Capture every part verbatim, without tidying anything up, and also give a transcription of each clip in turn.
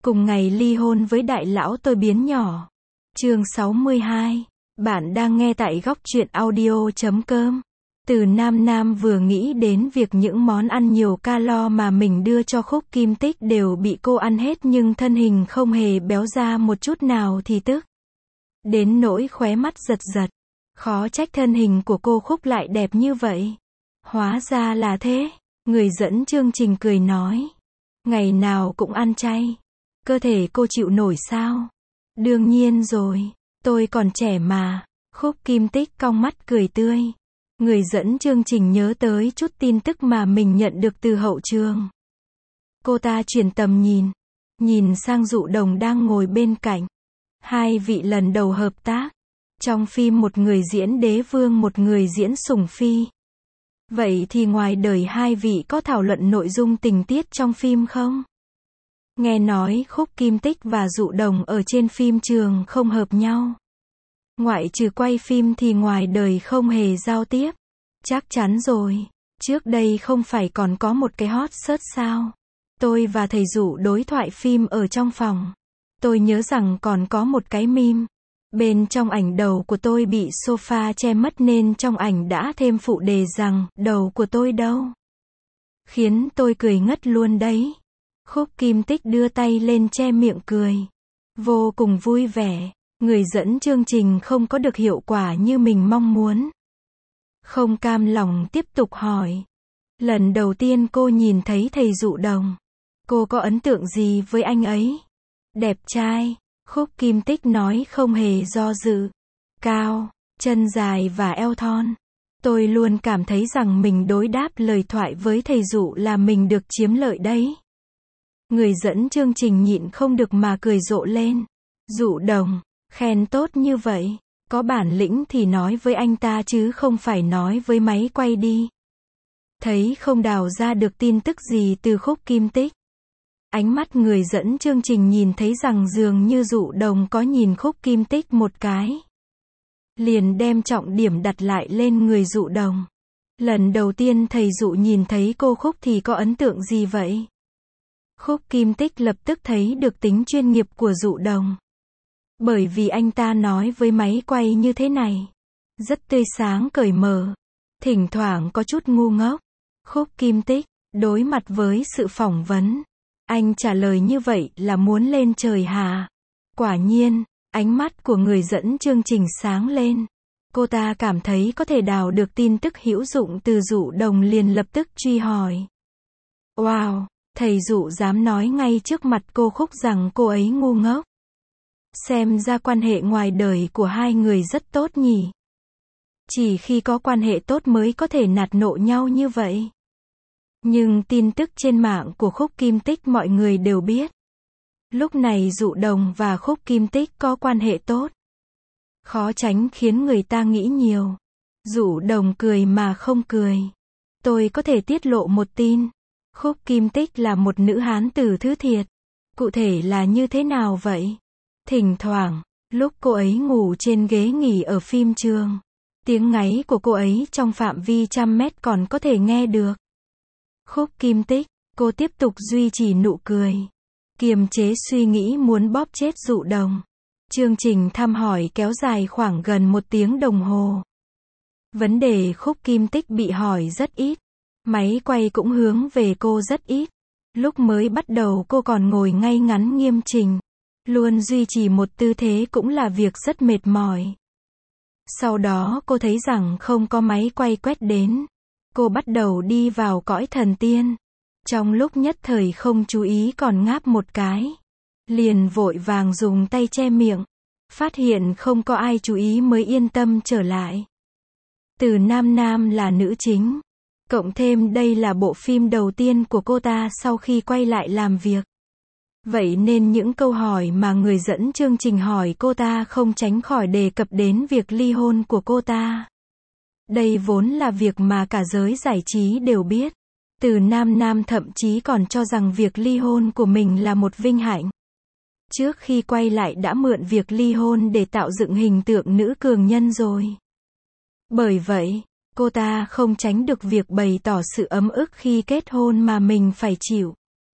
Cùng ngày ly hôn với đại lão tôi biến nhỏ. Chương sáu mươi hai. Bạn đang nghe tại góc truyện audio chấm com. Từ Nam Nam vừa nghĩ đến việc những món ăn nhiều calo mà mình đưa cho Khúc Kim Tích đều bị cô ăn hết nhưng thân hình không hề béo ra một chút nào thì tức. Đến nỗi khóe mắt giật giật. Khó trách thân hình của cô Khúc lại đẹp như vậy. Hóa ra là thế. Người dẫn chương trình cười nói. Ngày nào cũng ăn chay. Cơ thể cô chịu nổi sao? Đương nhiên rồi. Tôi còn trẻ mà. Khúc Kim Tích cong mắt cười tươi. Người dẫn chương trình nhớ tới chút tin tức mà mình nhận được từ hậu trường. Cô ta chuyển tầm nhìn. Nhìn sang Dụ Đồng đang ngồi bên cạnh. Hai vị lần đầu hợp tác. Trong phim một người diễn đế vương một người diễn sủng phi. Vậy thì ngoài đời hai vị có thảo luận nội dung tình tiết trong phim không? Nghe nói Khúc Kim Tích và Dụ Đồng ở trên phim trường không hợp nhau. Ngoại trừ quay phim thì ngoài đời không hề giao tiếp. Chắc chắn rồi. Trước đây không phải còn có một cái hot search sao? Tôi và thầy Dụ đối thoại phim ở trong phòng. Tôi nhớ rằng còn có một cái meme. Bên trong ảnh đầu của tôi bị sofa che mất nên trong ảnh đã thêm phụ đề rằng đầu của tôi đâu. Khiến tôi cười ngất luôn đấy. Khúc Kim Tích đưa tay lên che miệng cười. Vô cùng vui vẻ. Người dẫn chương trình không có được hiệu quả như mình mong muốn. Không cam lòng tiếp tục hỏi. Lần đầu tiên cô nhìn thấy thầy Dụ Đồng. Cô có ấn tượng gì với anh ấy? Đẹp trai. Khúc Kim Tích nói không hề do dự. Cao, chân dài và eo thon. Tôi luôn cảm thấy rằng mình đối đáp lời thoại với thầy Dụ là mình được chiếm lợi đấy. Người dẫn chương trình nhịn không được mà cười rộ lên. Dụ Đồng, khen tốt như vậy. Có bản lĩnh thì nói với anh ta chứ không phải nói với máy quay đi. Thấy không đào ra được tin tức gì từ Khúc Kim Tích. Ánh mắt người dẫn chương trình nhìn thấy rằng dường như Dụ Đồng có nhìn Khúc Kim Tích một cái. Liền đem trọng điểm đặt lại lên người Dụ Đồng. Lần đầu tiên thầy Dụ nhìn thấy cô Khúc thì có ấn tượng gì vậy? Khúc Kim Tích lập tức thấy được tính chuyên nghiệp của Dụ Đồng. Bởi vì anh ta nói với máy quay như thế này. Rất tươi sáng cởi mở. Thỉnh thoảng có chút ngu ngốc. Khúc Kim Tích, đối mặt với sự phỏng vấn. Anh trả lời như vậy là muốn lên trời hả? Quả nhiên, ánh mắt của người dẫn chương trình sáng lên. Cô ta cảm thấy có thể đào được tin tức hữu dụng từ Dụ Đồng liền lập tức truy hỏi. Wow, thầy Dụ dám nói ngay trước mặt cô Khúc rằng cô ấy ngu ngốc. Xem ra quan hệ ngoài đời của hai người rất tốt nhỉ. Chỉ khi có quan hệ tốt mới có thể nạt nộ nhau như vậy. Nhưng tin tức trên mạng của Khúc Kim Tích mọi người đều biết. Lúc này Dụ Đồng và Khúc Kim Tích có quan hệ tốt. Khó tránh khiến người ta nghĩ nhiều. Dụ Đồng cười mà không cười. Tôi có thể tiết lộ một tin. Khúc Kim Tích là một nữ hán tử thứ thiệt. Cụ thể là như thế nào vậy? Thỉnh thoảng, lúc cô ấy ngủ trên ghế nghỉ ở phim trường. Tiếng ngáy của cô ấy trong phạm vi trăm mét còn có thể nghe được. Khúc Kim Tích, cô tiếp tục duy trì nụ cười. Kiềm chế suy nghĩ muốn bóp chết Dụ Đồng. Chương trình thăm hỏi kéo dài khoảng gần một tiếng đồng hồ. Vấn đề Khúc Kim Tích bị hỏi rất ít. Máy quay cũng hướng về cô rất ít. Lúc mới bắt đầu cô còn ngồi ngay ngắn nghiêm chỉnh. Luôn duy trì một tư thế cũng là việc rất mệt mỏi. Sau đó cô thấy rằng không có máy quay quét đến. Cô bắt đầu đi vào cõi thần tiên. Trong lúc nhất thời không chú ý còn ngáp một cái. Liền vội vàng dùng tay che miệng. Phát hiện không có ai chú ý mới yên tâm trở lại. Từ Nam Nam là nữ chính. Cộng thêm đây là bộ phim đầu tiên của cô ta sau khi quay lại làm việc. Vậy nên những câu hỏi mà người dẫn chương trình hỏi cô ta không tránh khỏi đề cập đến việc ly hôn của cô ta. Đây vốn là việc mà cả giới giải trí đều biết. Từ Nam Nam thậm chí còn cho rằng việc ly hôn của mình là một vinh hạnh. Trước khi quay lại đã mượn việc ly hôn để tạo dựng hình tượng nữ cường nhân rồi. Bởi vậy, cô ta không tránh được việc bày tỏ sự ấm ức khi kết hôn mà mình phải chịu.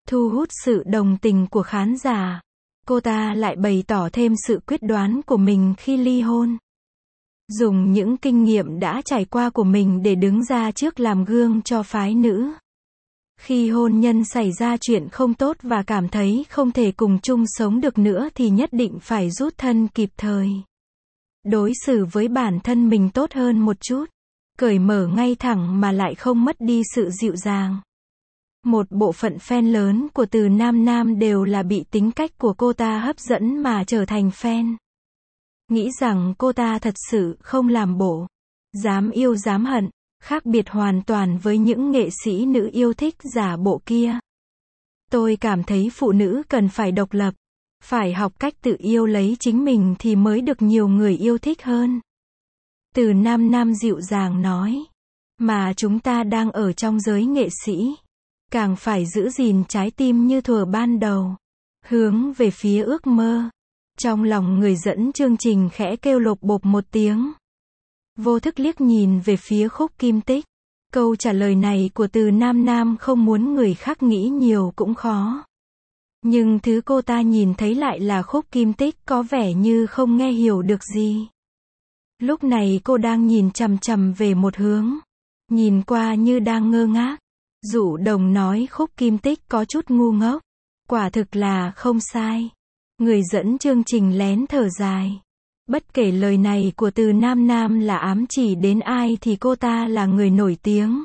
thu hút sự đồng tình của khán giả. Cô ta lại bày tỏ thêm sự quyết đoán của mình khi ly hôn. Dùng những kinh nghiệm đã trải qua của mình để đứng ra trước làm gương cho phái nữ. Khi hôn nhân xảy ra chuyện không tốt và cảm thấy không thể cùng chung sống được nữa thì nhất định phải rút thân kịp thời. Đối xử với bản thân mình tốt hơn một chút. Cởi mở ngay thẳng mà lại không mất đi sự dịu dàng. Một bộ phận fan lớn của Từ Nam Nam đều là bị tính cách của cô ta hấp dẫn mà trở thành fan. Nghĩ rằng cô ta thật sự không làm bộ. Dám yêu dám hận. Khác biệt hoàn toàn với những nghệ sĩ nữ yêu thích giả bộ kia. Tôi cảm thấy phụ nữ cần phải độc lập. Phải học cách tự yêu lấy chính mình thì mới được nhiều người yêu thích hơn. Từ Nam Nam dịu dàng nói. Mà chúng ta đang ở trong giới nghệ sĩ. Càng phải giữ gìn trái tim như thuở ban đầu. Hướng về phía ước mơ. Trong lòng người dẫn chương trình khẽ kêu lộp bộp một tiếng. Vô thức liếc nhìn về phía Khúc Kim Tích. Câu trả lời này của Từ Nam Nam không muốn người khác nghĩ nhiều cũng khó. Nhưng thứ cô ta nhìn thấy lại là Khúc Kim Tích có vẻ như không nghe hiểu được gì. Lúc này cô đang nhìn chằm chằm về một hướng. Nhìn qua như đang ngơ ngác. Dụ Đồng nói Khúc Kim Tích có chút ngu ngốc. Quả thực là không sai. Người dẫn chương trình lén thở dài. Bất kể lời này của Từ Nam Nam là ám chỉ đến ai thì cô ta là người nổi tiếng.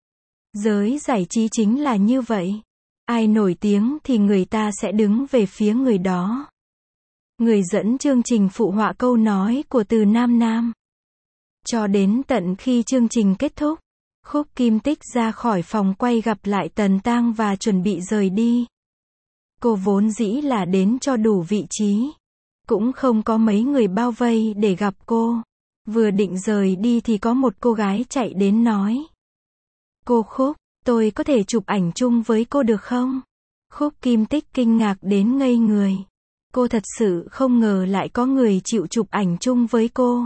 Giới giải trí chính là như vậy. Ai nổi tiếng thì người ta sẽ đứng về phía người đó. Người dẫn chương trình phụ họa câu nói của Từ Nam Nam. Cho đến tận khi chương trình kết thúc, Khúc Kim Tích ra khỏi phòng quay gặp lại Tần Tang và chuẩn bị rời đi. Cô vốn dĩ là đến cho đủ vị trí. Cũng không có mấy người bao vây để gặp cô. Vừa định rời đi thì có một cô gái chạy đến nói. Cô Khúc, tôi có thể chụp ảnh chung với cô được không? Khúc Kim Tích kinh ngạc đến ngây người. Cô thật sự không ngờ lại có người chịu chụp ảnh chung với cô.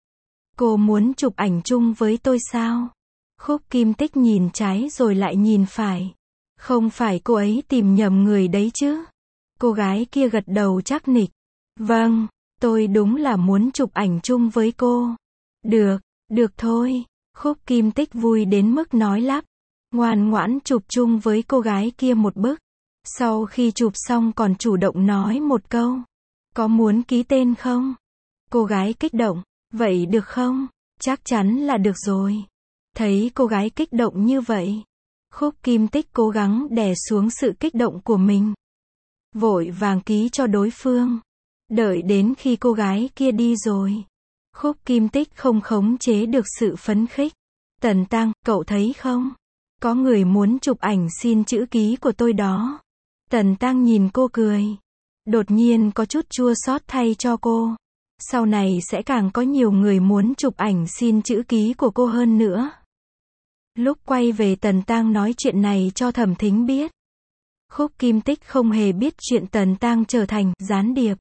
Cô muốn chụp ảnh chung với tôi sao? Khúc Kim Tích nhìn trái rồi lại nhìn phải. Không phải cô ấy tìm nhầm người đấy chứ? Cô gái kia gật đầu chắc nịch. Vâng, tôi đúng là muốn chụp ảnh chung với cô. Được, được thôi. Khúc Kim Tích vui đến mức nói lắp. Ngoan ngoãn chụp chung với cô gái kia một bức. Sau khi chụp xong còn chủ động nói một câu. Có muốn ký tên không? Cô gái kích động. Vậy được không? Chắc chắn là được rồi. Thấy cô gái kích động như vậy. Khúc Kim Tích cố gắng đè xuống sự kích động của mình. Vội vàng ký cho đối phương. Đợi đến khi cô gái kia đi rồi. Khúc Kim Tích không khống chế được sự phấn khích. Tần Tang, cậu thấy không? Có người muốn chụp ảnh xin chữ ký của tôi đó. Tần Tang nhìn cô cười. Đột nhiên có chút chua xót thay cho cô. Sau này sẽ càng có nhiều người muốn chụp ảnh xin chữ ký của cô hơn nữa. Lúc quay về Tần Tang nói chuyện này cho Thẩm Thính biết. Khúc Kim Tích không hề biết chuyện Tần Tang trở thành gián điệp.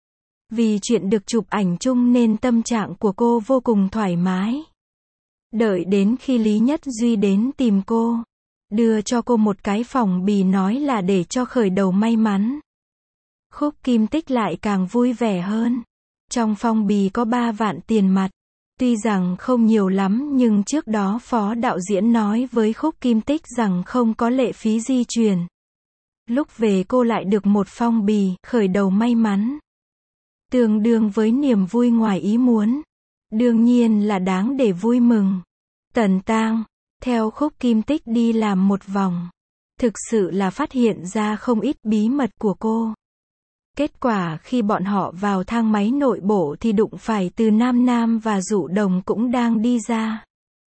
Vì chuyện được chụp ảnh chung nên tâm trạng của cô vô cùng thoải mái. Đợi đến khi Lý Nhất Duy đến tìm cô. Đưa cho cô một cái phong bì nói là để cho khởi đầu may mắn. Khúc Kim Tích lại càng vui vẻ hơn. Trong phong bì có ba vạn tiền mặt. Tuy rằng không nhiều lắm nhưng trước đó phó đạo diễn nói với Khúc Kim Tích rằng không có lệ phí di chuyển. Lúc về cô lại được một phong bì, khởi đầu may mắn. Tương đương với niềm vui ngoài ý muốn. Đương nhiên là đáng để vui mừng. Tần Tang, theo Khúc Kim Tích đi làm một vòng. Thực sự là phát hiện ra không ít bí mật của cô. Kết quả khi bọn họ vào thang máy nội bộ thì đụng phải Từ Nam Nam và Dụ Đồng cũng đang đi ra.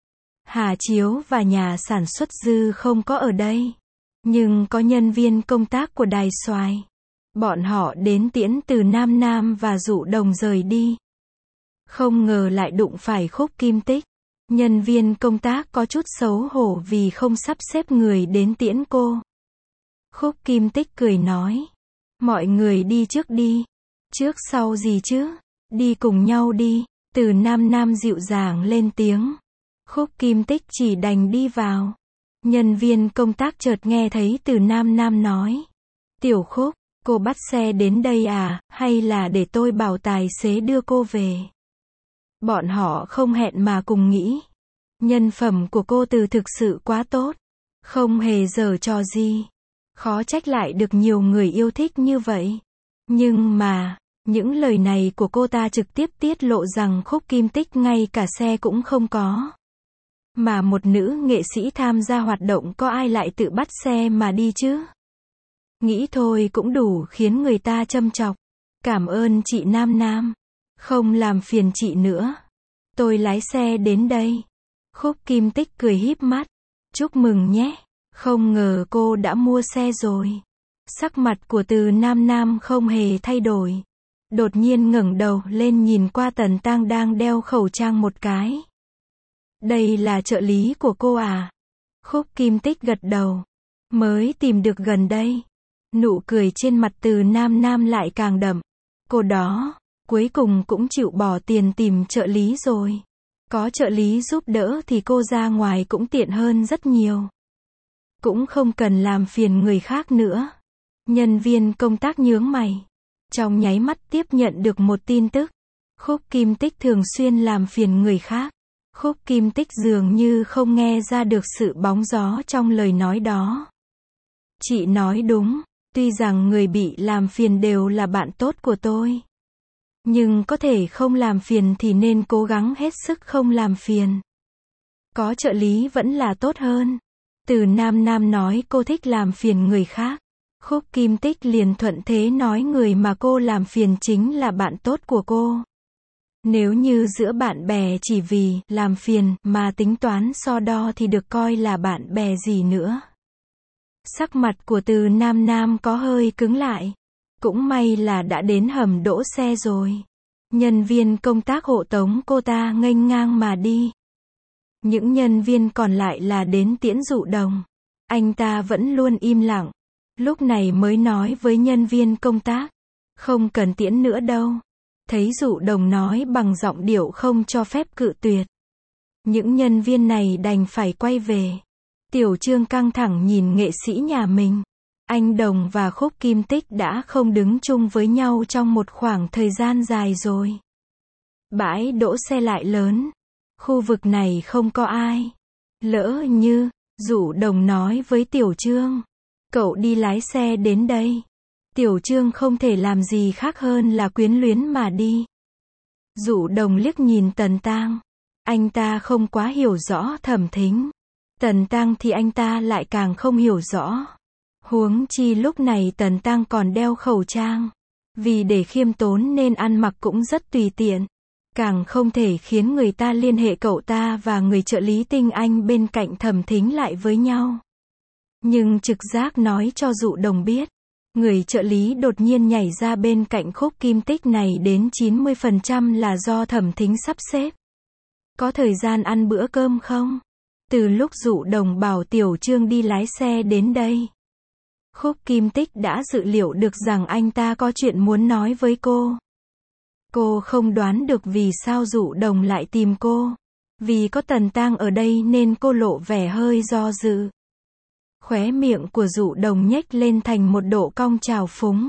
Hà Chiếu và nhà sản xuất Dư không có ở đây. Nhưng có nhân viên công tác của Đài Xoài. Bọn họ đến tiễn Từ Nam Nam và Dụ Đồng rời đi. Không ngờ lại đụng phải Khúc Kim Tích. Nhân viên công tác có chút xấu hổ vì không sắp xếp người đến tiễn cô. Khúc Kim Tích cười nói. Mọi người đi trước đi. Trước sau gì chứ? Đi cùng nhau đi. Từ Nam Nam dịu dàng lên tiếng. Khúc Kim Tích chỉ đành đi vào. Nhân viên công tác chợt nghe thấy Từ Nam Nam nói. Tiểu Khúc, cô bắt xe đến đây à, hay là để tôi bảo tài xế đưa cô về? Bọn họ không hẹn mà cùng nghĩ. Nhân phẩm của cô Từ thực sự quá tốt. Không hề giở trò gì. Khó trách lại được nhiều người yêu thích như vậy. Nhưng mà, những lời này của cô ta trực tiếp tiết lộ rằng Khúc Kim Tích ngay cả xe cũng không có. Mà một nữ nghệ sĩ tham gia hoạt động có ai lại tự bắt xe mà đi chứ? Nghĩ thôi cũng đủ khiến người ta châm chọc. Cảm ơn chị Nam Nam. Không làm phiền chị nữa. Tôi lái xe đến đây. Khúc Kim Tích cười híp mắt. Chúc mừng nhé. Không ngờ cô đã mua xe rồi. Sắc mặt của Từ Nam Nam không hề thay đổi. Đột nhiên ngẩng đầu lên nhìn qua Tần Tang đang đeo khẩu trang một cái. Đây là trợ lý của cô à? Khúc Kim Tích gật đầu. Mới tìm được gần đây. Nụ cười trên mặt Từ Nam Nam lại càng đậm. Cô đó, cuối cùng cũng chịu bỏ tiền tìm trợ lý rồi. Có trợ lý giúp đỡ thì cô ra ngoài cũng tiện hơn rất nhiều. Cũng không cần làm phiền người khác nữa. Nhân viên công tác nhướng mày. Trong nháy mắt tiếp nhận được một tin tức. Khúc Kim Tích thường xuyên làm phiền người khác. Khúc Kim Tích dường như không nghe ra được sự bóng gió trong lời nói đó. Chị nói đúng, tuy rằng người bị làm phiền đều là bạn tốt của tôi. Nhưng có thể không làm phiền thì nên cố gắng hết sức không làm phiền. Có trợ lý vẫn là tốt hơn. Từ Nam Nam nói cô thích làm phiền người khác. Khúc Kim Tích liền thuận thế nói người mà cô làm phiền chính là bạn tốt của cô. Nếu như giữa bạn bè chỉ vì làm phiền mà tính toán so đo thì được coi là bạn bè gì nữa. Sắc mặt của Từ Nam Nam có hơi cứng lại. Cũng may là đã đến hầm đỗ xe rồi. Nhân viên công tác hộ tống cô ta nghênh ngang mà đi. Những nhân viên còn lại là đến tiễn Dụ Đồng. Anh ta vẫn luôn im lặng. Lúc này mới nói với nhân viên công tác. Không cần tiễn nữa đâu. Thấy Dụ Đồng nói bằng giọng điệu không cho phép cự tuyệt. Những nhân viên này đành phải quay về. Tiểu Trương căng thẳng nhìn nghệ sĩ nhà mình. Anh Đồng và Khúc Kim Tích đã không đứng chung với nhau trong một khoảng thời gian dài rồi. Bãi đỗ xe lại lớn. Khu vực này không có ai. Lỡ như, Dụ Đồng nói với Tiểu Trương. Cậu đi lái xe đến đây. Tiểu Trương không thể làm gì khác hơn là quyến luyến mà đi. Dụ Đồng liếc nhìn Tần Tang. Anh ta không quá hiểu rõ Thẩm Thính. Tần Tang thì anh ta lại càng không hiểu rõ. Huống chi lúc này Tần Tang còn đeo khẩu trang. Vì để khiêm tốn nên ăn mặc cũng rất tùy tiện. Càng không thể khiến người ta liên hệ cậu ta và người trợ lý tinh anh bên cạnh Thẩm Thính lại với nhau. Nhưng trực giác nói cho Dụ Đồng biết. Người trợ lý đột nhiên nhảy ra bên cạnh Khúc Kim Tích này đến chín mươi phần trăm là do Thẩm Thính sắp xếp. Có thời gian ăn bữa cơm không? Từ lúc Dụ Đồng bảo Tiểu Trương đi lái xe đến đây. Khúc Kim Tích đã dự liệu được rằng anh ta có chuyện muốn nói với cô. Cô không đoán được vì sao Dụ Đồng lại tìm cô. Vì có Tần Tang ở đây nên cô lộ vẻ hơi do dự. Khóe miệng của Dụ Đồng nhếch lên thành một độ cong trào phúng.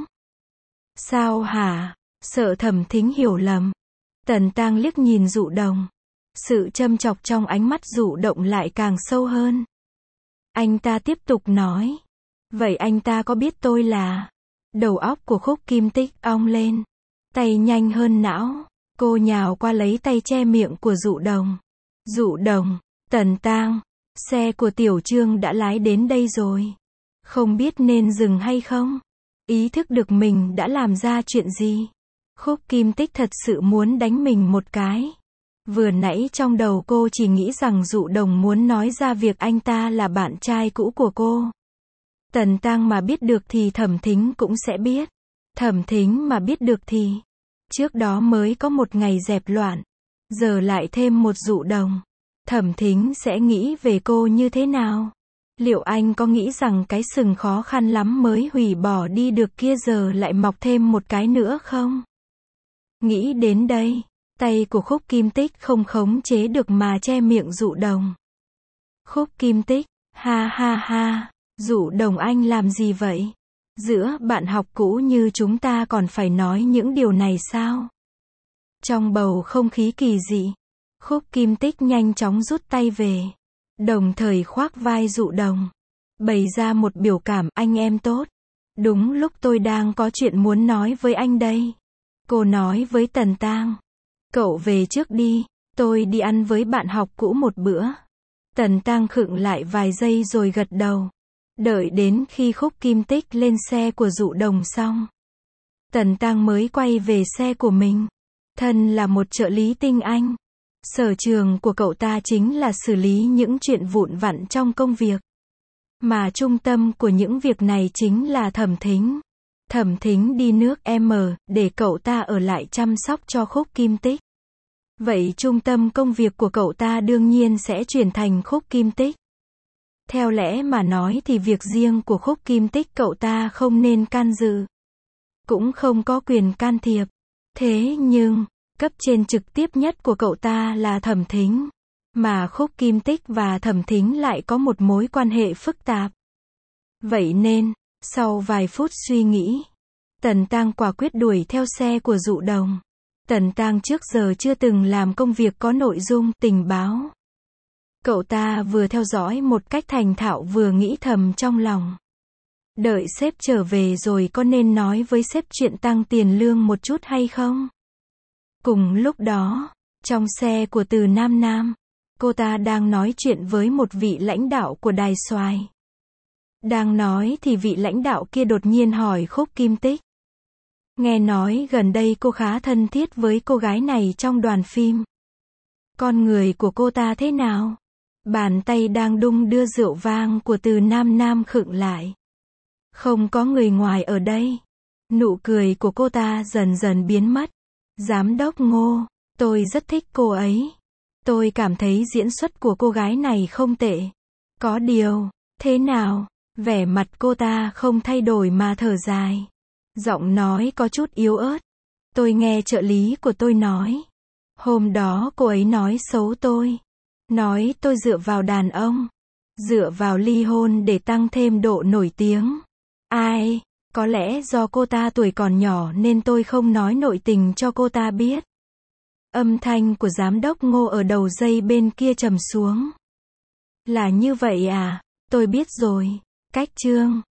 Sao hả? Sợ Thẩm Thính hiểu lầm. Tần Tang liếc nhìn Dụ Đồng. Sự châm chọc trong ánh mắt Dụ Động lại càng sâu hơn. Anh ta tiếp tục nói. Vậy anh ta có biết tôi là... Đầu óc của Khúc Kim Tích ong lên. Tay nhanh hơn não. Cô nhào qua lấy tay che miệng của Dụ Đồng. Dụ Đồng, Tần Tang, xe của Tiểu Trương đã lái đến đây rồi. Không biết nên dừng hay không? Ý thức được mình đã làm ra chuyện gì. Khúc Kim Tích thật sự muốn đánh mình một cái. Vừa nãy trong đầu cô chỉ nghĩ rằng Dụ Đồng muốn nói ra việc anh ta là bạn trai cũ của cô. Tần Tang mà biết được thì Thẩm Thính cũng sẽ biết. Thẩm Thính mà biết được thì... Trước đó mới có một ngày dẹp loạn. Giờ lại thêm một Dụ Đồng. Thẩm Thính sẽ nghĩ về cô như thế nào? Liệu anh có nghĩ rằng cái sừng khó khăn lắm mới hủy bỏ đi được kia giờ lại mọc thêm một cái nữa không? Nghĩ đến đây, tay của Khúc Kim Tích không khống chế được mà che miệng Dụ Đồng. Khúc Kim Tích, Ha ha ha, Dụ Đồng anh làm gì vậy? Giữa bạn học cũ như chúng ta còn phải nói những điều này sao? Trong bầu không khí kỳ dị, Khúc Kim Tích nhanh chóng rút tay về, đồng thời khoác vai Dụ Đồng, bày ra một biểu cảm anh em tốt. Đúng lúc tôi đang có chuyện muốn nói với anh đây. Cô nói với Tần Tang. Cậu về trước đi, tôi đi ăn với bạn học cũ một bữa. Tần Tang khựng lại vài giây rồi gật đầu. Đợi đến khi Khúc Kim Tích lên xe của Dụ Đồng xong, Tần Tang mới quay về xe của mình. Thân là một trợ lý tinh anh, sở trường của cậu ta chính là xử lý những chuyện vụn vặt trong công việc. Mà trung tâm của những việc này chính là Thẩm Thính. Thẩm Thính đi nước M để cậu ta ở lại chăm sóc cho Khúc Kim Tích. Vậy trung tâm công việc của cậu ta đương nhiên sẽ chuyển thành Khúc Kim Tích. Theo lẽ mà nói thì việc riêng của Khúc Kim Tích cậu ta không nên can dự, cũng không có quyền can thiệp. Thế nhưng, cấp trên trực tiếp nhất của cậu ta là Thẩm Thính, mà Khúc Kim Tích và Thẩm Thính lại có một mối quan hệ phức tạp. Vậy nên, sau vài phút suy nghĩ, Tần Tang quả quyết đuổi theo xe của Dụ Đồng. Tần Tang trước giờ chưa từng làm công việc có nội dung tình báo. Cậu ta vừa theo dõi một cách thành thạo vừa nghĩ thầm trong lòng. Đợi sếp trở về rồi có nên nói với sếp chuyện tăng tiền lương một chút hay không? Cùng lúc đó, trong xe của Từ Nam Nam, cô ta đang nói chuyện với một vị lãnh đạo của Đài Soài. Đang nói thì vị lãnh đạo kia đột nhiên hỏi Khúc Kim Tích. Nghe nói gần đây cô khá thân thiết với cô gái này trong đoàn phim. Con người của cô ta thế nào? Bàn tay đang đung đưa rượu vang của Từ Nam Nam khựng lại. Không có người ngoài ở đây. Nụ cười của cô ta dần dần biến mất. Giám đốc Ngô, tôi rất thích cô ấy. Tôi cảm thấy diễn xuất của cô gái này không tệ. Có điều, thế nào? Vẻ mặt cô ta không thay đổi mà thở dài. Giọng nói có chút yếu ớt. Tôi nghe trợ lý của tôi nói. Hôm đó cô ấy nói xấu tôi. Nói tôi dựa vào đàn ông. Dựa vào ly hôn để tăng thêm độ nổi tiếng. Ai? Có lẽ do cô ta tuổi còn nhỏ nên tôi không nói nội tình cho cô ta biết. Âm thanh của giám đốc Ngô ở đầu dây bên kia trầm xuống. Là như vậy à? Tôi biết rồi. Cách chương